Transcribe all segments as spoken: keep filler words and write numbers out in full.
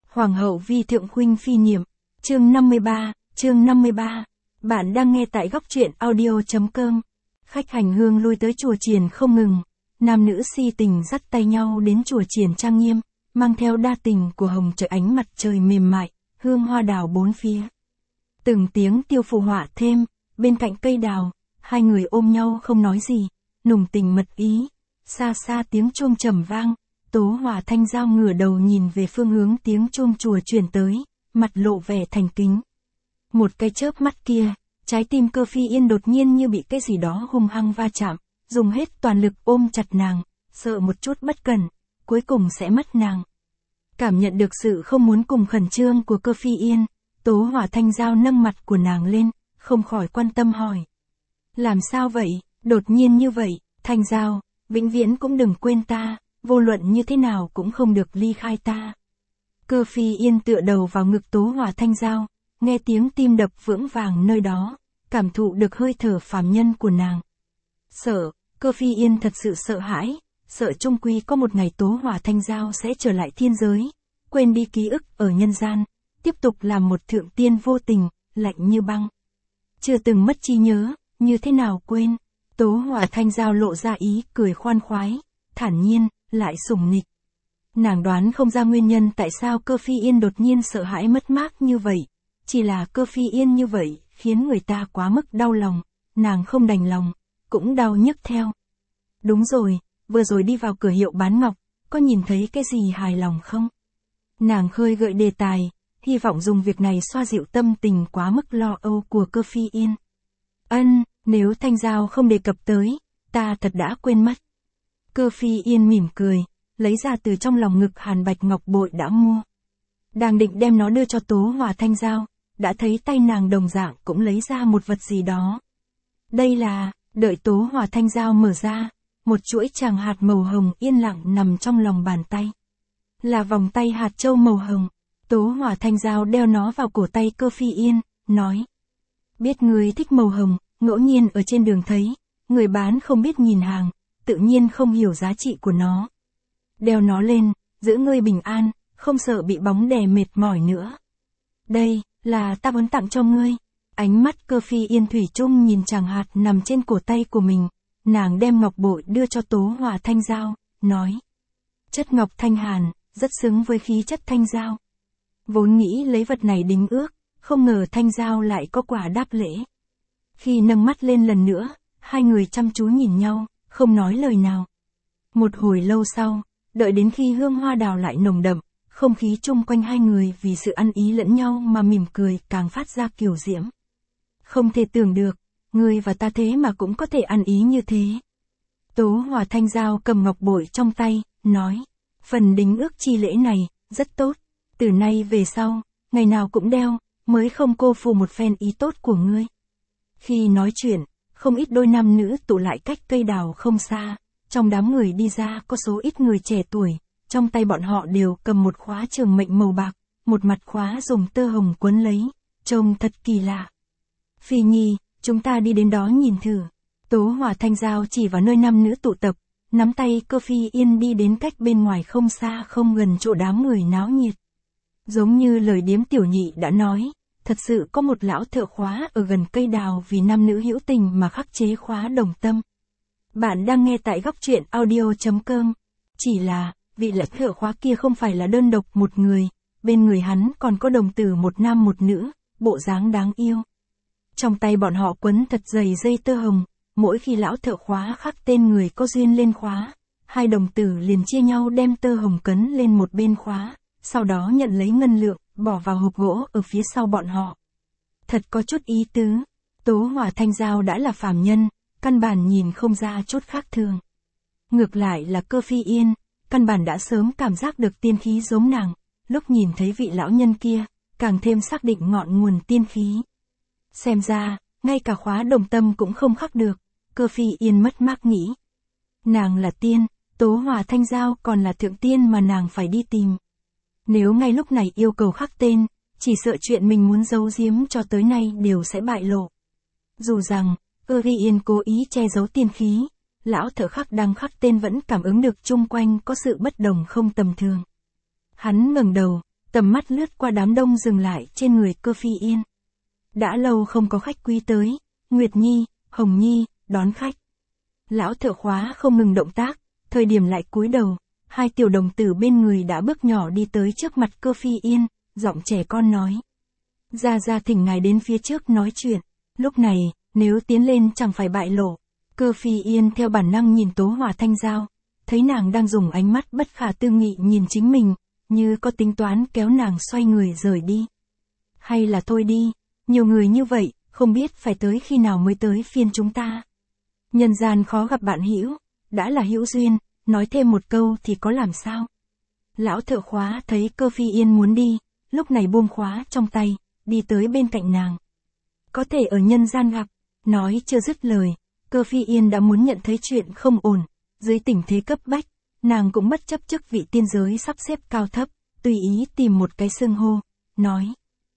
Hoàng hậu vi thượng huynh phi niệm, chương năm mươi ba, chương năm mươi ba. Bạn đang nghe tại góc truyện audio.com. Khách hành hương lui tới chùa Triển không ngừng, nam nữ si tình dắt tay nhau đến chùa Triển trang nghiêm, mang theo đa tình của hồng trời ánh mặt trời mềm mại, hương hoa đào bốn phía. Từng tiếng tiêu phù họa thêm, bên cạnh cây đào, hai người ôm nhau không nói gì, nùng tình mật ý. Xa xa tiếng chuông trầm vang, Tố Hòa Thanh Giao ngửa đầu nhìn về phương hướng tiếng chuông chùa truyền tới, mặt lộ vẻ thành kính. Một cái chớp mắt kia, trái tim Cơ Phi Yên đột nhiên như bị cái gì đó hung hăng va chạm, dùng hết toàn lực ôm chặt nàng, sợ một chút bất cẩn, cuối cùng sẽ mất nàng. Cảm nhận được sự không muốn cùng khẩn trương của Cơ Phi Yên, Tố Hòa Thanh Giao nâng mặt của nàng lên, không khỏi quan tâm hỏi. Làm sao vậy, đột nhiên như vậy, Thanh Giao, vĩnh viễn cũng đừng quên ta, vô luận như thế nào cũng không được ly khai ta. Cơ Phi Yên tựa đầu vào ngực Tố Hòa Thanh Giao, nghe tiếng tim đập vững vàng nơi đó, cảm thụ được hơi thở phàm nhân của nàng. Sợ, Cơ Phi Yên thật sự sợ hãi, sợ chung quy có một ngày Tố Hòa Thanh Giao sẽ trở lại thiên giới, quên đi ký ức ở nhân gian, tiếp tục làm một thượng tiên vô tình, lạnh như băng. Chưa từng mất trí nhớ, như thế nào quên. Tố Hòa Thanh Giao lộ ra ý cười khoan khoái, thản nhiên, lại sủng nịch. Nàng đoán không ra nguyên nhân tại sao Cơ Phi Yên đột nhiên sợ hãi mất mát như vậy, chỉ là Cơ Phi Yên như vậy khiến người ta quá mức đau lòng, nàng không đành lòng, cũng đau nhức theo. Đúng rồi, vừa rồi đi vào cửa hiệu bán ngọc, có nhìn thấy cái gì hài lòng không? Nàng khơi gợi đề tài, hy vọng dùng việc này xoa dịu tâm tình quá mức lo âu của Cơ Phi Yên. Ân, nếu Thanh Giao không đề cập tới, ta thật đã quên mất. Cơ Phi Yên mỉm cười, lấy ra từ trong lòng ngực hàn bạch ngọc bội đã mua. Đang định đem nó đưa cho Tố Hòa Thanh Giao, đã thấy tay nàng đồng dạng cũng lấy ra một vật gì đó. Đây là, đợi Tố Hòa Thanh Giao mở ra, một chuỗi tràng hạt màu hồng yên lặng nằm trong lòng bàn tay. Là vòng tay hạt châu màu hồng. Tố Hòa Thanh Giao đeo nó vào cổ tay Cơ Phi Yên, nói. Biết người thích màu hồng, ngẫu nhiên ở trên đường thấy, người bán không biết nhìn hàng, tự nhiên không hiểu giá trị của nó. Đeo nó lên, giữ ngươi bình an, không sợ bị bóng đè mệt mỏi nữa. Đây, là ta muốn tặng cho ngươi. Ánh mắt Cơ Phi Yên thủy chung nhìn chàng hạt nằm trên cổ tay của mình, nàng đem ngọc bội đưa cho Tố Hòa Thanh Giao, nói. Chất ngọc thanh hàn, rất xứng với khí chất Thanh Giao. Vốn nghĩ lấy vật này đính ước, không ngờ Thanh Giao lại có quả đáp lễ. Khi nâng mắt lên lần nữa, hai người chăm chú nhìn nhau, không nói lời nào. Một hồi lâu sau, đợi đến khi hương hoa đào lại nồng đậm, không khí chung quanh hai người vì sự ăn ý lẫn nhau mà mỉm cười càng phát ra kiều diễm. Không thể tưởng được, ngươi và ta thế mà cũng có thể ăn ý như thế. Tố Hòa Thanh Giao cầm ngọc bội trong tay, nói, phần đính ước chi lễ này, rất tốt, từ nay về sau, ngày nào cũng đeo, mới không cô phụ một phen ý tốt của ngươi. Khi nói chuyện, không ít đôi nam nữ tụ lại cách cây đào không xa, trong đám người đi ra có số ít người trẻ tuổi, trong tay bọn họ đều cầm một khóa trường mệnh màu bạc, một mặt khóa dùng tơ hồng quấn lấy, trông thật kỳ lạ. Phi Nhi, chúng ta đi đến đó nhìn thử. Tố Hòa Thanh Giao chỉ vào nơi nam nữ tụ tập, nắm tay Cơ Phi Yên đi đến cách bên ngoài không xa không gần chỗ đám người náo nhiệt. Giống như lời điếm tiểu nhị đã nói, thật sự có một lão thợ khóa ở gần cây đào vì nam nữ hữu tình mà khắc chế khóa đồng tâm. Bạn đang nghe tại góc truyện audio.com. Chỉ là, vị lão thợ khóa kia không phải là đơn độc một người, bên người hắn còn có đồng tử một nam một nữ, bộ dáng đáng yêu. Trong tay bọn họ quấn thật dày dây tơ hồng, mỗi khi lão thợ khóa khắc tên người có duyên lên khóa, hai đồng tử liền chia nhau đem tơ hồng cấn lên một bên khóa, sau đó nhận lấy ngân lượng, bỏ vào hộp gỗ ở phía sau bọn họ. Thật có chút ý tứ. Tố Hòa Thanh Giao đã là phàm nhân, căn bản nhìn không ra chút khác thường. Ngược lại là Cơ Phi Yên, căn bản đã sớm cảm giác được tiên khí giống nàng, lúc nhìn thấy vị lão nhân kia, càng thêm xác định ngọn nguồn tiên khí. Xem ra, ngay cả khóa đồng tâm cũng không khắc được, Cơ Phi Yên mất mát nghĩ. Nàng là tiên, Tố Hòa Thanh Giao còn là thượng tiên mà nàng phải đi tìm. Nếu ngay lúc này yêu cầu khắc tên, chỉ sợ chuyện mình muốn giấu giếm cho tới nay đều sẽ bại lộ. Dù rằng, Cơ Phi Yên cố ý che giấu tiên khí, lão thợ khắc đang khắc tên vẫn cảm ứng được chung quanh có sự bất đồng không tầm thường. Hắn ngẩng đầu, tầm mắt lướt qua đám đông dừng lại trên người Cơ Phi Yên. Đã lâu không có khách quý tới, Nguyệt Nhi, Hồng Nhi, đón khách. Lão thợ khóa không ngừng động tác, thời điểm lại cúi đầu, hai tiểu đồng tử bên người đã bước nhỏ đi tới trước mặt Cơ Phi Yên, giọng trẻ con nói. Ra ra thỉnh ngài đến phía trước nói chuyện, lúc này, nếu tiến lên chẳng phải bại lộ. Cơ Phi Yên theo bản năng nhìn Tố Hỏa Thanh Giao, thấy nàng đang dùng ánh mắt bất khả tư nghị nhìn chính mình, như có tính toán kéo nàng xoay người rời đi. Hay là thôi đi, nhiều người như vậy, không biết phải tới khi nào mới tới phiên chúng ta. Nhân gian khó gặp bạn hữu, đã là hữu duyên, nói thêm một câu thì có làm sao. Lão thợ khóa thấy Cơ Phi Yên muốn đi, lúc này buông khóa trong tay, đi tới bên cạnh nàng. Có thể ở nhân gian gặp, nói chưa dứt lời, Cơ Phi Yên đã muốn nhận thấy chuyện không ổn, dưới tình thế cấp bách, nàng cũng bất chấp chức vị tiên giới sắp xếp cao thấp, tùy ý tìm một cái xưng hô, nói.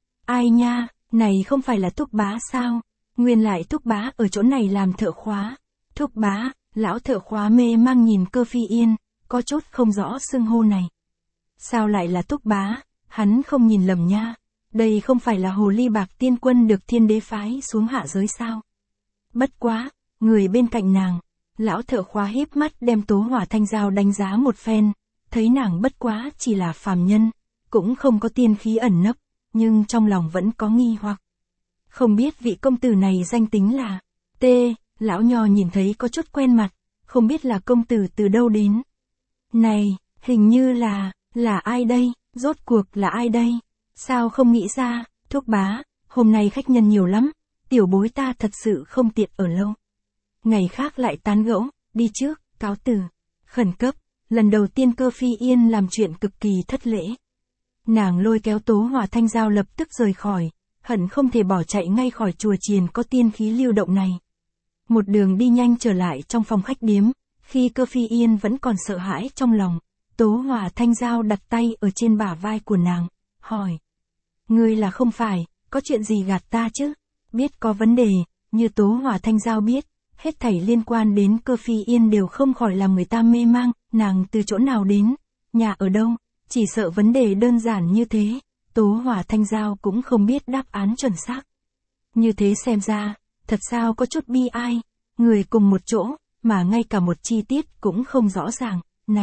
Ai nha, này không phải là Thúc Bá sao, nguyên lại Thúc Bá ở chỗ này làm thợ khóa. Thúc Bá, lão thợ khóa mê mang nhìn Cơ Phi Yên, có chút không rõ xưng hô này. Sao lại là Thúc Bá, hắn không nhìn lầm nha, đây không phải là hồ ly bạc tiên quân được thiên đế phái xuống hạ giới sao. Bất quá, người bên cạnh nàng, lão thợ khóa híp mắt đem Tố Hỏa Thanh Giao đánh giá một phen, thấy nàng bất quá chỉ là phàm nhân, cũng không có tiên khí ẩn nấp, nhưng trong lòng vẫn có nghi hoặc. Không biết vị công tử này danh tính là, T, lão nho nhìn thấy có chút quen mặt, không biết là công tử từ đâu đến. Này, hình như là, là ai đây, rốt cuộc là ai đây, sao không nghĩ ra, Thúc Bá, hôm nay khách nhân nhiều lắm, tiểu bối ta thật sự không tiện ở lâu. Ngày khác lại tán gẫu, đi trước, cáo từ. Khẩn cấp, lần đầu tiên Cơ Phi Yên làm chuyện cực kỳ thất lễ. Nàng lôi kéo Tố Hỏa Thanh Giao lập tức rời khỏi, hận không thể bỏ chạy ngay khỏi chùa chiền có tiên khí lưu động này. Một đường đi nhanh trở lại trong phòng khách điếm, khi Cơ Phi Yên vẫn còn sợ hãi trong lòng, Tố Hỏa Thanh Giao đặt tay ở trên bả vai của nàng, hỏi. Ngươi là không phải, có chuyện gì gạt ta chứ? Biết có vấn đề, như Tố Hỏa Thanh Giao biết, hết thảy liên quan đến Cơ Phi Yên đều không khỏi làm người ta mê mang, nàng từ chỗ nào đến, nhà ở đâu, chỉ sợ vấn đề đơn giản như thế, Tố Hỏa Thanh Giao cũng không biết đáp án chuẩn xác. Như thế xem ra, thật sao có chút bi ai, người cùng một chỗ, mà ngay cả một chi tiết cũng không rõ ràng, này.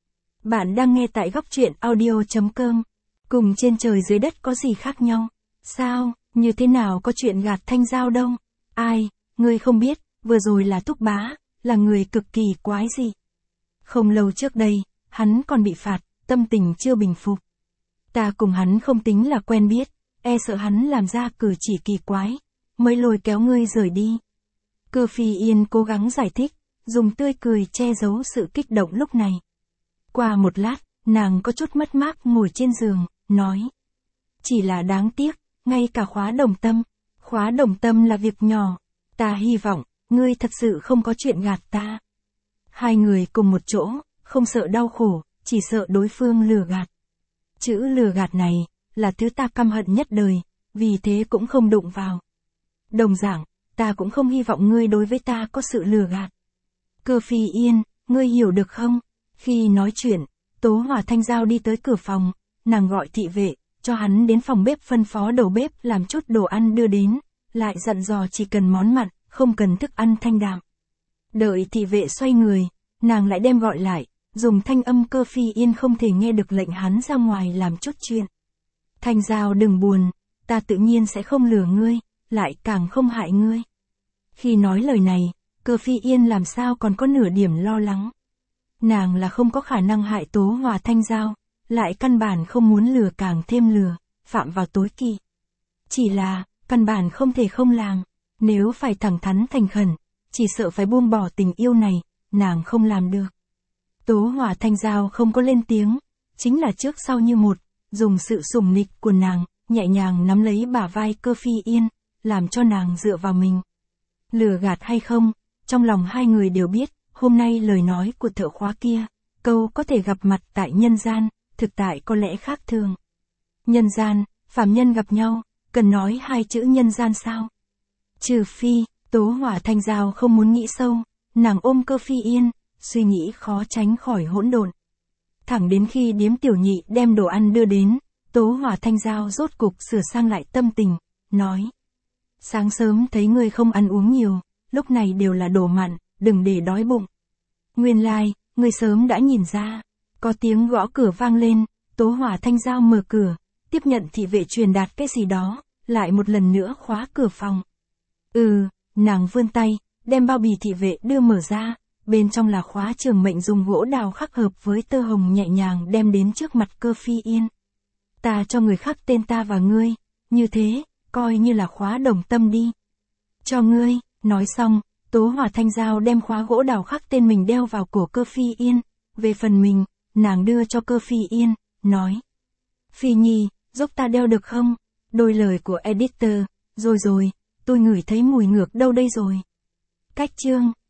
Bạn đang nghe tại góc truyện audio chấm com, cùng trên trời dưới đất có gì khác nhau, sao, như thế nào có chuyện gạt Thanh Giao đâu, ai, ngươi không biết, vừa rồi là Thúc Bá, là người cực kỳ quái dị. Không lâu trước đây, hắn còn bị phạt, tâm tình chưa bình phục. Ta cùng hắn không tính là quen biết, e sợ hắn làm ra cử chỉ kỳ quái, mới lôi kéo ngươi rời đi. Cơ Phi Yên cố gắng giải thích, dùng tươi cười che giấu sự kích động lúc này. Qua một lát, nàng có chút mất mát ngồi trên giường, nói. Chỉ là đáng tiếc, ngay cả khóa đồng tâm, khóa đồng tâm là việc nhỏ, ta hy vọng, ngươi thật sự không có chuyện gạt ta. Hai người cùng một chỗ, không sợ đau khổ, chỉ sợ đối phương lừa gạt. Chữ lừa gạt này, là thứ ta căm hận nhất đời, vì thế cũng không đụng vào. Đồng dạng, ta cũng không hy vọng ngươi đối với ta có sự lừa gạt. Cơ Phi Yên, ngươi hiểu được không? Khi nói chuyện, Tố Hỏa Thanh Giao đi tới cửa phòng, nàng gọi thị vệ, cho hắn đến phòng bếp phân phó đầu bếp làm chút đồ ăn đưa đến, lại dặn dò chỉ cần món mặn, không cần thức ăn thanh đạm. Đợi thị vệ xoay người, nàng lại đem gọi lại, dùng thanh âm Cơ Phi Yên không thể nghe được lệnh hắn ra ngoài làm chút chuyện. Thanh Giao đừng buồn, ta tự nhiên sẽ không lừa ngươi, lại càng không hại ngươi. Khi nói lời này, Cơ Phi Yên làm sao còn có nửa điểm lo lắng. Nàng là không có khả năng hại Tố Hỏa Thanh Giao, lại căn bản không muốn lừa càng thêm lừa, phạm vào tối kỵ. Chỉ là, căn bản không thể không làm, nếu phải thẳng thắn thành khẩn, chỉ sợ phải buông bỏ tình yêu này, nàng không làm được. Tố Hỏa Thanh Giao không có lên tiếng, chính là trước sau như một, dùng sự sủng nịch của nàng, nhẹ nhàng nắm lấy bả vai Cơ Phi Yên, làm cho nàng dựa vào mình. Lừa gạt hay không, trong lòng hai người đều biết, hôm nay lời nói của thợ khóa kia, câu có thể gặp mặt tại nhân gian, thực tại có lẽ khác thường. Nhân gian, phàm nhân gặp nhau, cần nói hai chữ nhân gian sao? Trừ phi, Tố Hỏa Thanh Giao không muốn nghĩ sâu, nàng ôm Cơ Phi Yên, suy nghĩ khó tránh khỏi hỗn độn. Thẳng đến khi điếm tiểu nhị đem đồ ăn đưa đến, Tố Hỏa Thanh Giao rốt cục sửa sang lại tâm tình, nói. Sáng sớm thấy ngươi không ăn uống nhiều, lúc này đều là đồ mặn, đừng để đói bụng. Nguyên lai, like, ngươi sớm đã nhìn ra. Có tiếng gõ cửa vang lên, Tố Hỏa Thanh Giao mở cửa, tiếp nhận thị vệ truyền đạt cái gì đó, lại một lần nữa khóa cửa phòng. Ừ, nàng vươn tay, đem bao bì thị vệ đưa mở ra, bên trong là khóa trường mệnh dùng gỗ đào khắc hợp với tơ hồng nhẹ nhàng đem đến trước mặt Cơ Phi Yên. Ta cho người khắc tên ta và ngươi, như thế, coi như là khóa đồng tâm đi. Cho ngươi, nói xong, Tố Hỏa Thanh Giao đem khóa gỗ đào khắc tên mình đeo vào cổ Cơ Phi Yên, về phần mình, nàng đưa cho Cơ Phi Yên, nói. Phi Nhi, giúp ta đeo được không? Đôi lời của editor, rồi rồi, tôi ngửi thấy mùi ngược đâu đây rồi. Cách chương.